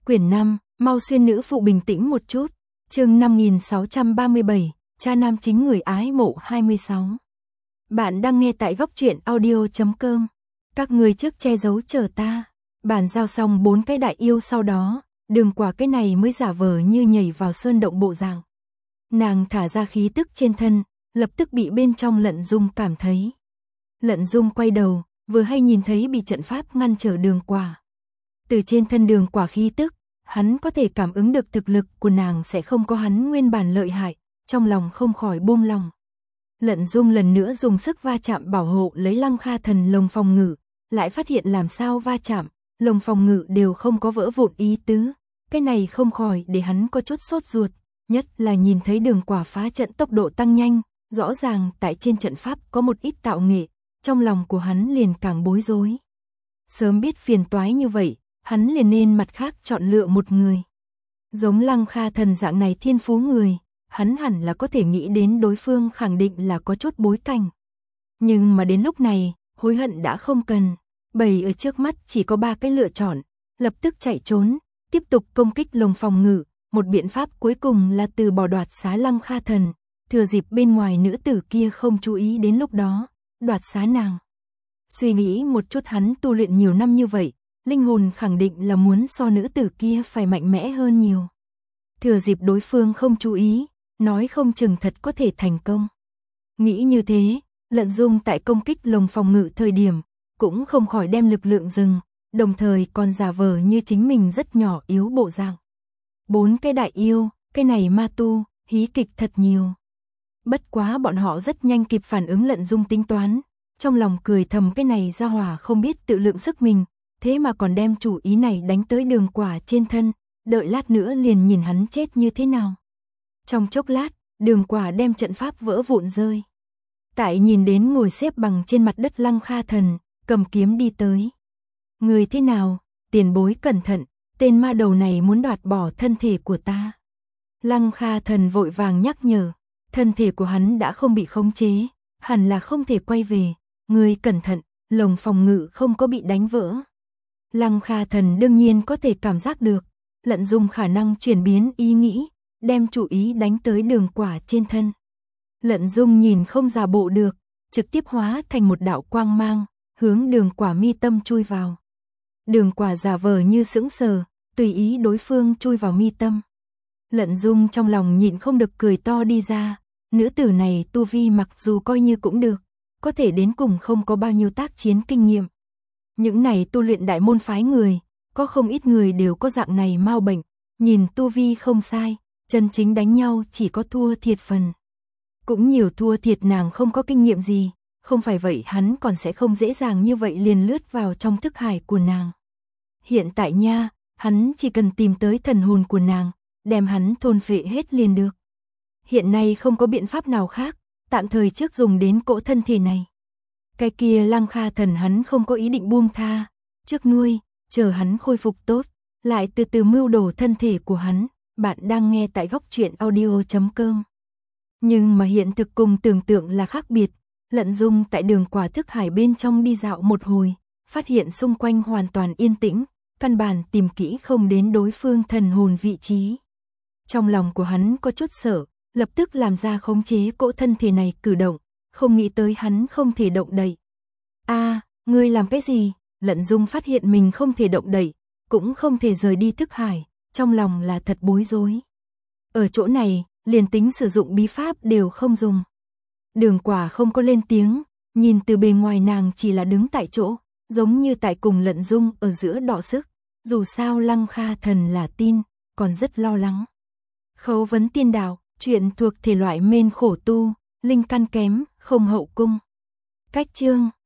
Quyển 5, mau xuyên nữ phụ bình tĩnh một chút. Chương 5637, cha nam chính người ái mộ 26. Bạn đang nghe tại góc truyện audio.com. Các người trước che giấu chờ ta. Bản giao xong 4 cái đại yêu sau đó, Đường Quả cái này mới giả vờ như nhảy vào sơn động bộ dạng. Nàng thả ra khí tức trên thân, lập tức bị bên trong Lận Dung cảm thấy. Lận Dung quay đầu, vừa hay nhìn thấy bị trận pháp ngăn trở Đường Quả. Từ trên thân Đường Quả khí tức, hắn có thể cảm ứng được thực lực của nàng sẽ không có hắn nguyên bản lợi hại, trong lòng không khỏi buông lòng. Lận Dung lần nữa dùng sức va chạm bảo hộ lấy Lăng Kha Thần lồng phòng ngự, lại phát hiện làm sao va chạm, lồng phòng ngự đều không có vỡ vụn ý tứ, cái này không khỏi để hắn có chút sốt ruột, nhất là nhìn thấy Đường Quả phá trận tốc độ tăng nhanh, rõ ràng tại trên trận pháp có một ít tạo nghệ, trong lòng của hắn liền càng bối rối. Sớm biết phiền toái như vậy, hắn liền nên mặt khác chọn lựa một người. Giống Lăng Kha Thần dạng này thiên phú người, hắn hẳn là có thể nghĩ đến đối phương khẳng định là có chút bối cảnh. Nhưng mà đến lúc này, hối hận đã không cần, bầy ở trước mắt chỉ có 3 cái lựa chọn, lập tức chạy trốn, tiếp tục công kích lồng phòng ngự, một biện pháp cuối cùng là từ bỏ đoạt xá Lăng Kha Thần, thừa dịp bên ngoài nữ tử kia không chú ý đến lúc đó, đoạt xá nàng. Suy nghĩ một chút hắn tu luyện nhiều năm như vậy, linh hồn khẳng định là muốn so nữ tử kia phải mạnh mẽ hơn nhiều. Thừa dịp đối phương không chú ý, nói không chừng thật có thể thành công. Nghĩ như thế, Lận Dung tại công kích lồng phòng ngự thời điểm, cũng không khỏi đem lực lượng dừng, đồng thời còn giả vờ như chính mình rất nhỏ yếu bộ dạng. 4 cái đại yêu, cái này ma tu, hí kịch thật nhiều. Bất quá bọn họ rất nhanh kịp phản ứng Lận Dung tính toán, trong lòng cười thầm cái này ra hỏa không biết tự lượng sức mình, thế mà còn đem chủ ý này đánh tới Đường Quả trên thân, đợi lát nữa liền nhìn hắn chết như thế nào. Trong chốc lát, Đường Quả đem trận pháp vỡ vụn rơi. Tại nhìn đến ngồi xếp bằng trên mặt đất Lăng Kha Thần, cầm kiếm đi tới. Người thế nào, tiền bối cẩn thận, tên ma đầu này muốn đoạt bỏ thân thể của ta. Lăng Kha Thần vội vàng nhắc nhở, thân thể của hắn đã không bị khống chế, hẳn là không thể quay về, người cẩn thận, lồng phòng ngự không có bị đánh vỡ. Lăng Kha Thần đương nhiên có thể cảm giác được, Lận Dung khả năng chuyển biến ý nghĩ, đem chủ ý đánh tới Đường Quả trên thân. Lận Dung nhìn không giả bộ được, trực tiếp hóa thành một đạo quang mang, hướng Đường Quả mi tâm chui vào. Đường Quả giả vờ như sững sờ, tùy ý đối phương chui vào mi tâm. Lận Dung trong lòng nhịn không được cười to đi ra, nữ tử này tu vi mặc dù coi như cũng được, có thể đến cùng không có bao nhiêu tác chiến kinh nghiệm. Những này tu luyện đại môn phái người, có không ít người đều có dạng này mau bệnh, nhìn tu vi không sai, chân chính đánh nhau chỉ có thua thiệt phần. Cũng nhiều thua thiệt nàng không có kinh nghiệm gì, không phải vậy hắn còn sẽ không dễ dàng như vậy liền lướt vào trong thức hải của nàng. Hiện tại nha, hắn chỉ cần tìm tới thần hồn của nàng, đem hắn thôn phệ hết liền được. Hiện nay không có biện pháp nào khác, tạm thời trước dùng đến cỗ thân thể này. Cái kia Lăng Kha Thần hắn không có ý định buông tha, trước nuôi, chờ hắn khôi phục tốt, lại từ từ mưu đồ thân thể của hắn. Bạn đang nghe tại góc truyện audio.com. Nhưng mà hiện thực cùng tưởng tượng là khác biệt, Lận Dung tại Đường Quả thức hải bên trong đi dạo một hồi, phát hiện xung quanh hoàn toàn yên tĩnh, căn bản tìm kỹ không đến đối phương thần hồn vị trí. Trong lòng của hắn có chút sợ, lập tức làm ra khống chế cỗ thân thể này cử động, không nghĩ tới hắn không thể động đậy. Ngươi làm cái gì? Lận Dung phát hiện mình không thể động đậy, cũng không thể rời đi thức hải, trong lòng là thật bối rối. Ở chỗ này, liền tính sử dụng bí pháp đều không dùng. Đường Quả không có lên tiếng, nhìn từ bề ngoài nàng chỉ là đứng tại chỗ, giống như tại cùng Lận Dung ở giữa đọ sức. Dù sao Lăng Kha Thần là tin, còn rất lo lắng. Khấu vấn tiên đạo, chuyện thuộc thể loại mên khổ tu, linh căn kém, không hậu cung. Cách chương